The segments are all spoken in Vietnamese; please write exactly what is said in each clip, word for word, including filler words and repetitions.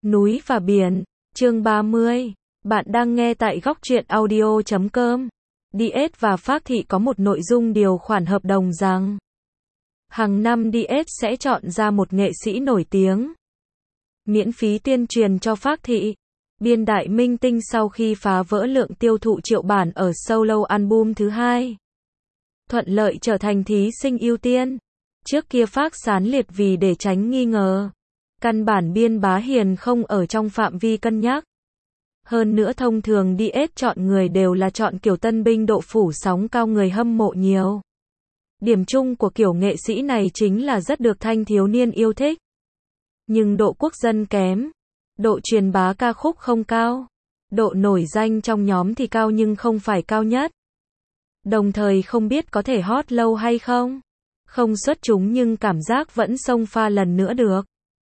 Núi và biển, chương ba mươi. Bạn đang nghe tại góc truyện audio chấm com. đê ét và Phác Thị có một nội dung điều khoản hợp đồng rằng hàng năm đê ét sẽ chọn ra một nghệ sĩ nổi tiếng, miễn phí tuyên truyền cho Phác Thị. Biên đại minh tinh sau khi phá vỡ lượng tiêu thụ triệu bản ở solo album thứ hai, thuận lợi trở thành thí sinh ưu tiên. Trước kia Phác Sán Liệt vì để tránh nghi ngờ, căn bản Biên Bá Hiền không ở trong phạm vi cân nhắc. Hơn nữa thông thường đê ét chọn người đều là chọn kiểu tân binh độ phủ sóng cao, người hâm mộ nhiều. Điểm chung của kiểu nghệ sĩ này chính là rất được thanh thiếu niên yêu thích. Nhưng độ quốc dân kém, độ truyền bá ca khúc không cao, độ nổi danh trong nhóm thì cao nhưng không phải cao nhất. Đồng thời không biết có thể hot lâu hay không. Không xuất chúng nhưng cảm giác vẫn xông pha lần nữa được.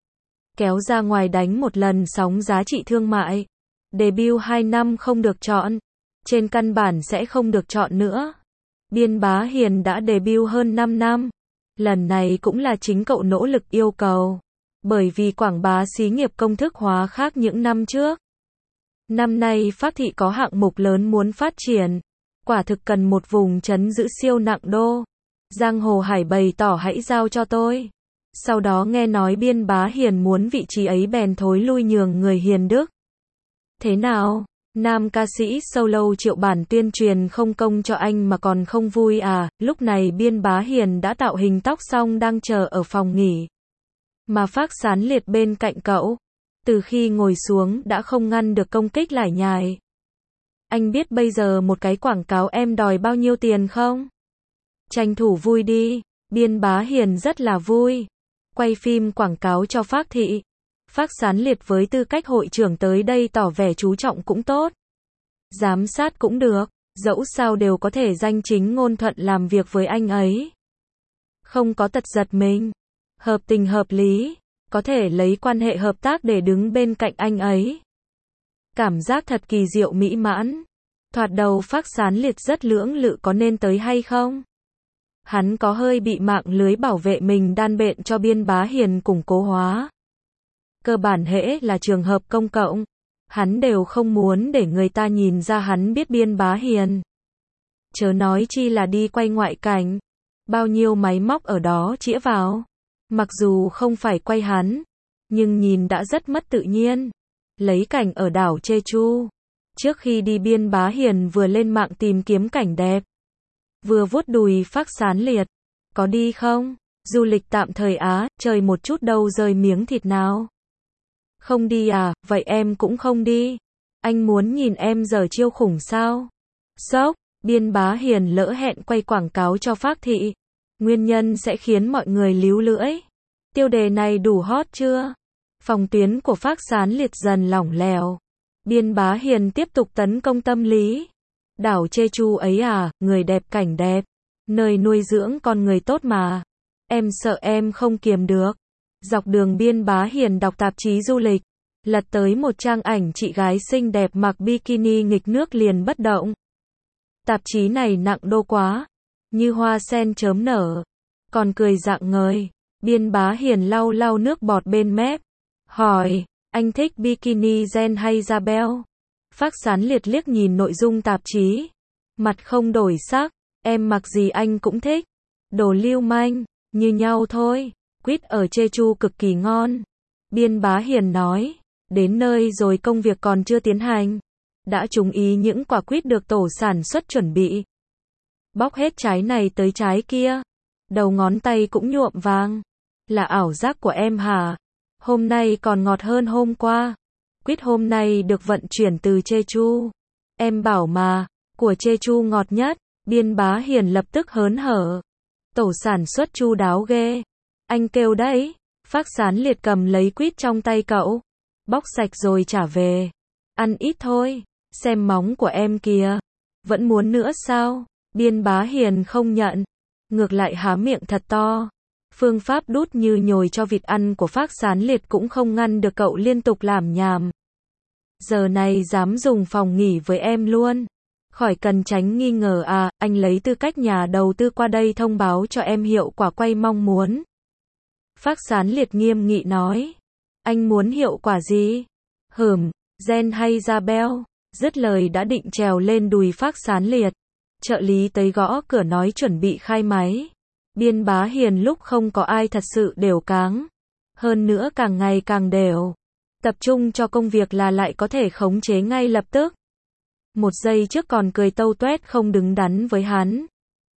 Kéo ra ngoài đánh một lần sóng giá trị thương mại. Debut hai năm không được chọn, trên căn bản sẽ không được chọn nữa. Biên Bá Hiền đã debut hơn năm năm. Lần này cũng là chính cậu nỗ lực yêu cầu. Bởi vì quảng bá xí nghiệp công thức hóa khác những năm trước. Năm nay Phác Thị có hạng mục lớn muốn phát triển. Quả thực cần một vùng trấn giữ siêu nặng đô. Giang Hồ Hải bày tỏ hãy giao cho tôi. Sau đó nghe nói Biên Bá Hiền muốn vị trí ấy bèn thối lui nhường người hiền đức. Thế nào? Nam ca sĩ solo triệu bản tuyên truyền không công cho anh mà còn không vui à? Lúc này Biên Bá Hiền đã tạo hình tóc xong đang chờ ở phòng nghỉ. Mà Phác Sán Liệt bên cạnh cậu, từ khi ngồi xuống đã không ngăn được công kích lải nhải. Anh biết bây giờ một cái quảng cáo em đòi bao nhiêu tiền không? Tranh thủ vui đi. Biên Bá Hiền rất là vui. Quay phim quảng cáo cho Phác Thị. Phác Sán Liệt với tư cách hội trưởng tới đây tỏ vẻ chú trọng cũng tốt. Giám sát cũng được, dẫu sao đều có thể danh chính ngôn thuận làm việc với anh ấy. Không có tật giật mình. Hợp tình hợp lý, có thể lấy quan hệ hợp tác để đứng bên cạnh anh ấy. Cảm giác thật kỳ diệu mỹ mãn. Thoạt đầu Phác Sán Liệt rất lưỡng lự có nên tới hay không. Hắn có hơi bị mạng lưới bảo vệ mình đan bện cho Biên Bá Hiền củng cố hóa. Cơ bản hễ là trường hợp công cộng, hắn đều không muốn để người ta nhìn ra hắn biết Biên Bá Hiền. Chớ nói chi là đi quay ngoại cảnh, bao nhiêu máy móc ở đó chĩa vào. Mặc dù không phải quay hắn, nhưng nhìn đã rất mất tự nhiên. Lấy cảnh ở đảo Jeju. Trước khi đi Biên Bá Hiền vừa lên mạng tìm kiếm cảnh đẹp, vừa vuốt đùi Phác Sán Liệt. Có đi không? Du lịch tạm thời Á, chơi một chút đâu rơi miếng thịt nào. Không đi à, vậy em cũng không đi. Anh muốn nhìn em giờ chiêu khủng sao? Sốc, Biên Bá Hiền lỡ hẹn quay quảng cáo cho Phác Thị. Nguyên nhân sẽ khiến mọi người líu lưỡi. Tiêu đề này đủ hot chưa? Phòng tuyến của Phác Sán Liệt dần lỏng lẻo. Biên Bá Hiền tiếp tục tấn công tâm lý. Đảo Jeju ấy à, người đẹp cảnh đẹp. Nơi nuôi dưỡng con người tốt mà. Em sợ em không kiềm được. Dọc đường Biên Bá Hiền đọc tạp chí du lịch. Lật tới một trang ảnh chị gái xinh đẹp mặc bikini nghịch nước liền bất động. Tạp chí này nặng đô quá. Như hoa sen chớm nở. Còn cười rạng ngời. Biên Bá Hiền lau lau nước bọt bên mép. Hỏi, anh thích bikini gen hay da beo? Phác Sán Liệt liếc nhìn nội dung tạp chí. Mặt không đổi sắc. Em mặc gì anh cũng thích. Đồ lưu manh, như nhau thôi. Quýt ở Jeju cực kỳ ngon. Biên Bá Hiền nói. Đến nơi rồi công việc còn chưa tiến hành. Đã trúng ý những quả quýt được tổ sản xuất chuẩn bị. Bóc hết trái này tới trái kia. Đầu ngón tay cũng nhuộm vàng. Là ảo giác của em hả? Hôm nay còn ngọt hơn hôm qua. Quýt hôm nay được vận chuyển từ Jeju. Em bảo mà, của Jeju ngọt nhất. Biên Bá Hiền lập tức hớn hở. Tổ sản xuất chu đáo ghê. Anh kêu đấy. Phác Sán Liệt cầm lấy quýt trong tay cậu. Bóc sạch rồi trả về. Ăn ít thôi. Xem móng của em kìa. Vẫn muốn nữa sao? Biên Bá Hiền không nhận. Ngược lại há miệng thật to. Phương pháp đút như nhồi cho vịt ăn của Phác Sán Liệt cũng không ngăn được cậu liên tục làm nhảm. Giờ này dám dùng phòng nghỉ với em luôn. Khỏi cần tránh nghi ngờ à, anh lấy tư cách nhà đầu tư qua đây thông báo cho em hiệu quả quay mong muốn. Phác Sán Liệt nghiêm nghị nói. Anh muốn hiệu quả gì? Hửm, Gen hay Isabel, dứt lời đã định trèo lên đùi Phác Sán Liệt. Trợ lý tới gõ cửa nói chuẩn bị khai máy. Biên Bá Hiền lúc không có ai thật sự đều cáng. Hơn nữa càng ngày càng đều. Tập trung cho công việc là lại có thể khống chế ngay lập tức. Một giây trước còn cười tâu tuét không đứng đắn với hắn.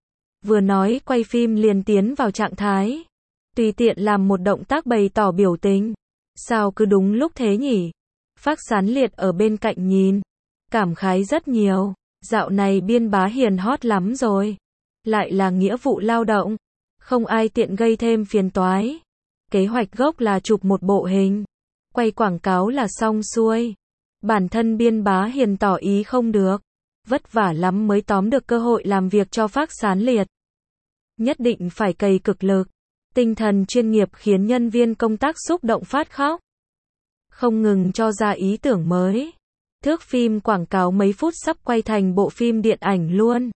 Vừa nói quay phim liền tiến vào trạng thái. Tùy tiện làm một động tác bày tỏ biểu tình. Sao cứ đúng lúc thế nhỉ? Phác Sán Liệt ở bên cạnh nhìn. Cảm khái rất nhiều. Dạo này Biên Bá Hiền hot lắm rồi. Lại là nghĩa vụ lao động. Không ai tiện gây thêm phiền toái. Kế hoạch gốc là chụp một bộ hình. Quay quảng cáo là xong xuôi. Bản thân Biên Bá Hiền tỏ ý không được. Vất vả lắm mới tóm được cơ hội làm việc cho Phác Sán Liệt. Nhất định phải cày cực lực. Tinh thần chuyên nghiệp khiến nhân viên công tác xúc động phát khóc. Không ngừng cho ra ý tưởng mới. Thước phim quảng cáo mấy phút sắp quay thành bộ phim điện ảnh luôn.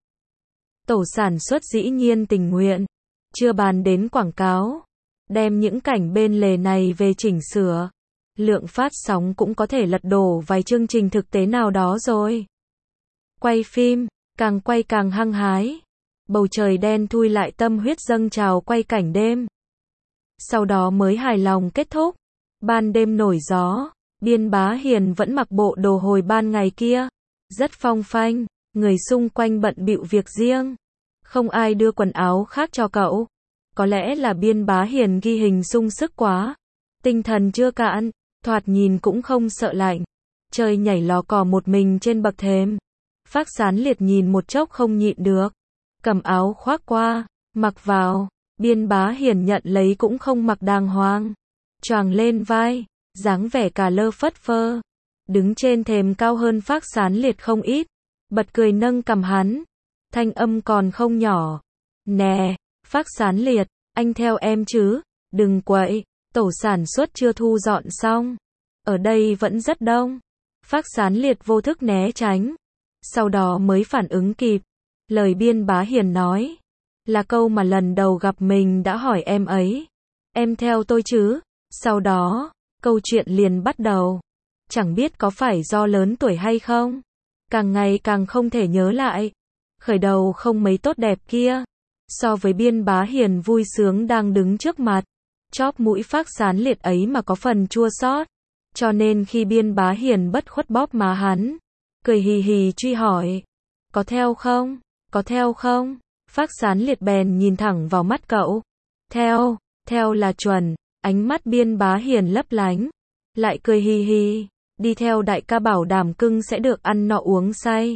Tổ sản xuất dĩ nhiên tình nguyện. Chưa bàn đến quảng cáo. Đem những cảnh bên lề này về chỉnh sửa. Lượng phát sóng cũng có thể lật đổ vài chương trình thực tế nào đó rồi. Quay phim, càng quay càng hăng hái. Bầu trời đen thui lại tâm huyết dâng trào quay cảnh đêm. Sau đó mới hài lòng kết thúc. Ban đêm nổi gió, Biên Bá Hiền vẫn mặc bộ đồ hồi ban ngày kia. Rất phong phanh, người xung quanh bận bịu việc riêng. Không ai đưa quần áo khác cho cậu. Có lẽ là Biên Bá Hiền ghi hình sung sức quá. Tinh thần chưa cạn, thoạt nhìn cũng không sợ lạnh. Chơi nhảy lò cò một mình trên bậc thềm. Phác Sán Liệt nhìn một chốc không nhịn được. Cầm áo khoác qua, mặc vào. Biên Bá Hiền nhận lấy cũng không mặc đàng hoàng. Choàng lên vai, dáng vẻ cà lơ phất phơ. Đứng trên thềm cao hơn Phác Sán Liệt không ít. Bật cười nâng cằm hắn. Thanh âm còn không nhỏ. Nè, Phác Sán Liệt, anh theo em chứ, đừng quậy, tổ sản xuất chưa thu dọn xong. Ở đây vẫn rất đông. Phác Sán Liệt vô thức né tránh. Sau đó mới phản ứng kịp. Lời Biên Bá Hiền nói. Là câu mà lần đầu gặp mình đã hỏi em ấy. Em theo tôi chứ? Sau đó, câu chuyện liền bắt đầu. Chẳng biết có phải do lớn tuổi hay không? Càng ngày càng không thể nhớ lại. Khởi đầu không mấy tốt đẹp kia. So với Biên Bá Hiền vui sướng đang đứng trước mặt. Chóp mũi Phác Sán Liệt ấy mà có phần chua xót. Cho nên khi Biên Bá Hiền bất khuất bóp má hắn. Cười hì hì truy hỏi. Có theo không? Có theo không? Phác Sán Liệt bèn nhìn thẳng vào mắt cậu. Theo, theo là chuẩn. Ánh mắt Biên Bá Hiền lấp lánh. Lại cười hì hì. Đi theo đại ca bảo đảm cưng sẽ được ăn nọ uống say.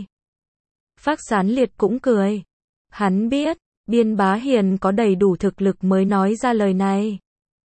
Phác Sán Liệt cũng cười. Hắn biết, Biên Bá Hiền có đầy đủ thực lực mới nói ra lời này.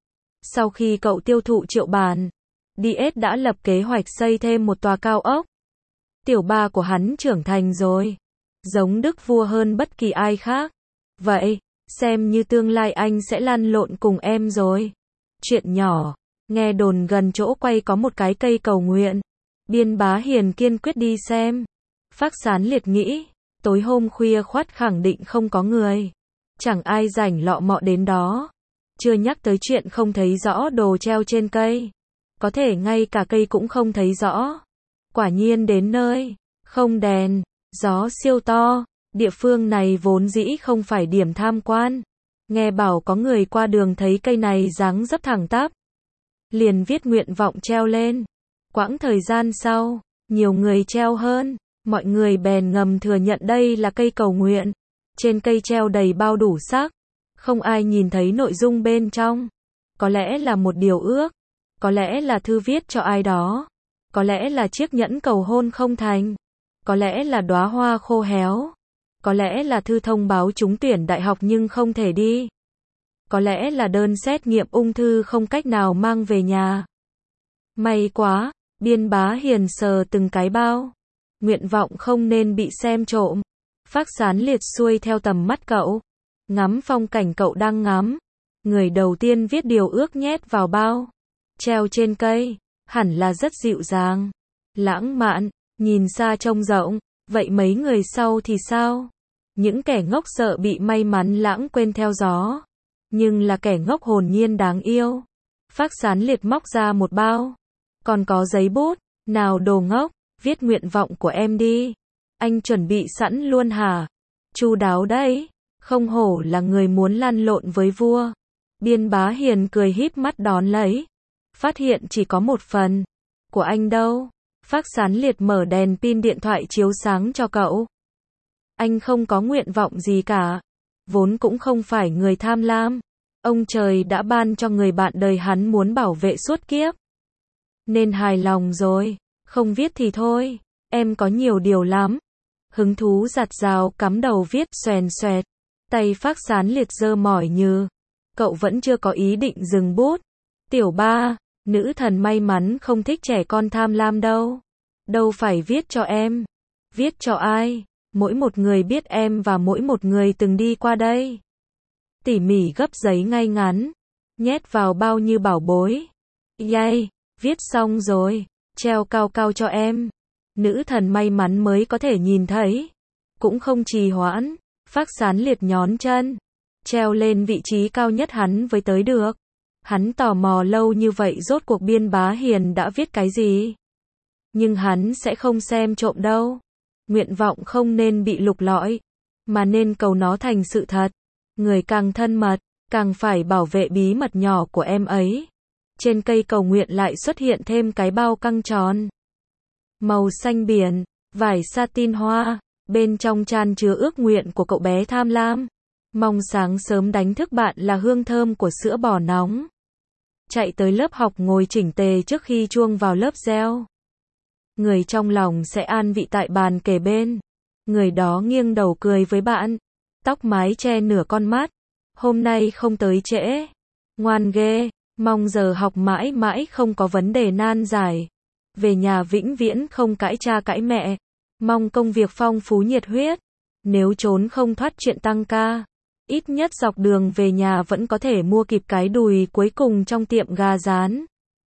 Sau khi cậu tiêu thụ triệu bản, đê ét đã lập kế hoạch xây thêm một tòa cao ốc. Tiểu ba của hắn trưởng thành rồi. Giống đức vua hơn bất kỳ ai khác. Vậy, xem như tương lai anh sẽ lăn lộn cùng em rồi. Chuyện nhỏ, nghe đồn gần chỗ quay có một cái cây cầu nguyện. Biên Bá Hiền kiên quyết đi xem. Phác Sán Liệt nghĩ, tối hôm khuya khoắt khẳng định không có người. Chẳng ai rảnh lọ mọ đến đó. Chưa nhắc tới chuyện không thấy rõ đồ treo trên cây. Có thể ngay cả cây cũng không thấy rõ. Quả nhiên đến nơi, không đèn, gió siêu to. Địa phương này vốn dĩ không phải điểm tham quan. Nghe bảo có người qua đường thấy cây này dáng dấp thẳng tắp. Liền viết nguyện vọng treo lên. Quãng thời gian sau, nhiều người treo hơn. Mọi người bèn ngầm thừa nhận đây là cây cầu nguyện. Trên cây treo đầy bao đủ sắc. Không ai nhìn thấy nội dung bên trong. Có lẽ là một điều ước. Có lẽ là thư viết cho ai đó. Có lẽ là chiếc nhẫn cầu hôn không thành. Có lẽ là đóa hoa khô héo. Có lẽ là thư thông báo trúng tuyển đại học nhưng không thể đi. Có lẽ là đơn xét nghiệm ung thư không cách nào mang về nhà. May quá, Biên Bá Hiền sờ từng cái bao. Nguyện vọng không nên bị xem trộm. Phác Sán Liệt xuôi theo tầm mắt cậu. Ngắm phong cảnh cậu đang ngắm. Người đầu tiên viết điều ước nhét vào bao. Treo trên cây. Hẳn là rất dịu dàng. Lãng mạn. Nhìn xa trông rộng. Vậy mấy người sau thì sao? Những kẻ ngốc sợ bị may mắn lãng quên theo gió. Nhưng là kẻ ngốc hồn nhiên đáng yêu. Phác Sán Liệt móc ra một bao. Còn có giấy bút. Nào đồ ngốc, viết nguyện vọng của em đi. Anh chuẩn bị sẵn luôn hả? Chu đáo đấy, không hổ là người muốn lăn lộn với vua. Biên Bá Hiền cười híp mắt đón lấy. Phát hiện chỉ có một phần. Của anh đâu? Phác Sán Liệt mở đèn pin điện thoại chiếu sáng cho cậu. Anh không có nguyện vọng gì cả. Vốn cũng không phải người tham lam. Ông trời đã ban cho người bạn đời hắn muốn bảo vệ suốt kiếp. Nên hài lòng rồi. Không viết thì thôi. Em có nhiều điều lắm. Hứng thú giặt rào cắm đầu viết xoèn xoẹt. Tay Phác Sán Liệt giơ mỏi như. Cậu vẫn chưa có ý định dừng bút. Tiểu ba, nữ thần may mắn không thích trẻ con tham lam đâu. Đâu phải viết cho em. Viết cho ai? Mỗi một người biết em và mỗi một người từng đi qua đây. Tỉ mỉ gấp giấy ngay ngắn. Nhét vào bao như bảo bối. Yay, viết xong rồi. Treo cao cao cho em. Nữ thần may mắn mới có thể nhìn thấy. Cũng không trì hoãn. Phác Sán Liệt nhón chân. Treo lên vị trí cao nhất hắn với tới được. Hắn tò mò lâu như vậy rốt cuộc Biên Bá Hiền đã viết cái gì. Nhưng hắn sẽ không xem trộm đâu. Nguyện vọng không nên bị lục lọi. Mà nên cầu nó thành sự thật. Người càng thân mật, càng phải bảo vệ bí mật nhỏ của em ấy. Trên cây cầu nguyện lại xuất hiện thêm cái bao căng tròn. Màu xanh biển, vải satin hoa. Bên trong chan chứa ước nguyện của cậu bé tham lam. Mong sáng sớm đánh thức bạn là hương thơm của sữa bò nóng. Chạy tới lớp học ngồi chỉnh tề trước khi chuông vào lớp reo. Người trong lòng sẽ an vị tại bàn kề bên. Người đó nghiêng đầu cười với bạn. Tóc mái che nửa con mắt. Hôm nay không tới trễ. Ngoan ghê. Mong giờ học mãi mãi không có vấn đề nan giải. Về nhà vĩnh viễn không cãi cha cãi mẹ. Mong công việc phong phú nhiệt huyết. Nếu trốn không thoát chuyện tăng ca. Ít nhất dọc đường về nhà vẫn có thể mua kịp cái đùi cuối cùng trong tiệm gà rán.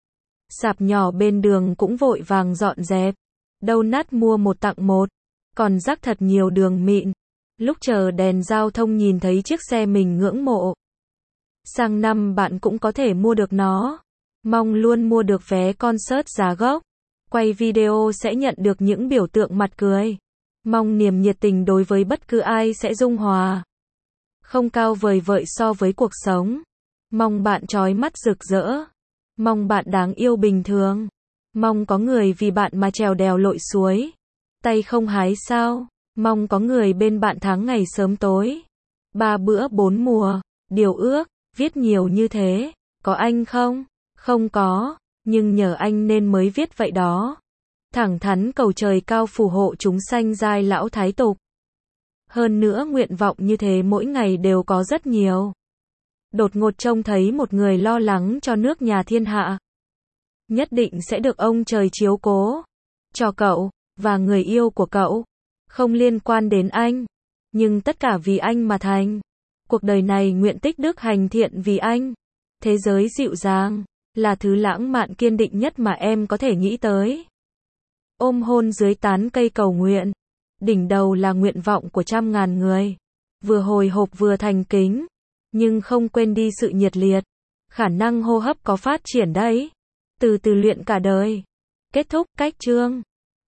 Sạp nhỏ bên đường cũng vội vàng dọn dẹp. Đâu nát mua một tặng một. Còn rắc thật nhiều đường mịn. Lúc chờ đèn giao thông nhìn thấy chiếc xe mình ngưỡng mộ. Sang năm bạn cũng có thể mua được nó. Mong luôn mua được vé concert giá gốc. Quay video sẽ nhận được những biểu tượng mặt cười. Mong niềm nhiệt tình đối với bất cứ ai sẽ dung hòa. Không cao vời vợi so với cuộc sống. Mong bạn trói mắt rực rỡ. Mong bạn đáng yêu bình thường. Mong có người vì bạn mà trèo đèo lội suối. Tay không hái sao. Mong có người bên bạn tháng ngày sớm tối. Ba bữa bốn mùa. Điều ước, viết nhiều như thế. Có anh không? Không có. Nhưng nhờ anh nên mới viết vậy đó. Thẳng thắn cầu trời cao phù hộ chúng sanh giai lão thái tục. Hơn nữa nguyện vọng như thế mỗi ngày đều có rất nhiều. Đột ngột trông thấy một người lo lắng cho nước nhà thiên hạ. Nhất định sẽ được ông trời chiếu cố. Cho cậu, và người yêu của cậu. Không liên quan đến anh. Nhưng tất cả vì anh mà thành. Cuộc đời này nguyện tích đức hành thiện vì anh. Thế giới dịu dàng. Là thứ lãng mạn kiên định nhất mà em có thể nghĩ tới. Ôm hôn dưới tán cây cầu nguyện. Đỉnh đầu là nguyện vọng của trăm ngàn người. Vừa hồi hộp vừa thành kính. Nhưng không quên đi sự nhiệt liệt. Khả năng hô hấp có phát triển đấy. Từ từ luyện cả đời. Kết thúc cách chương.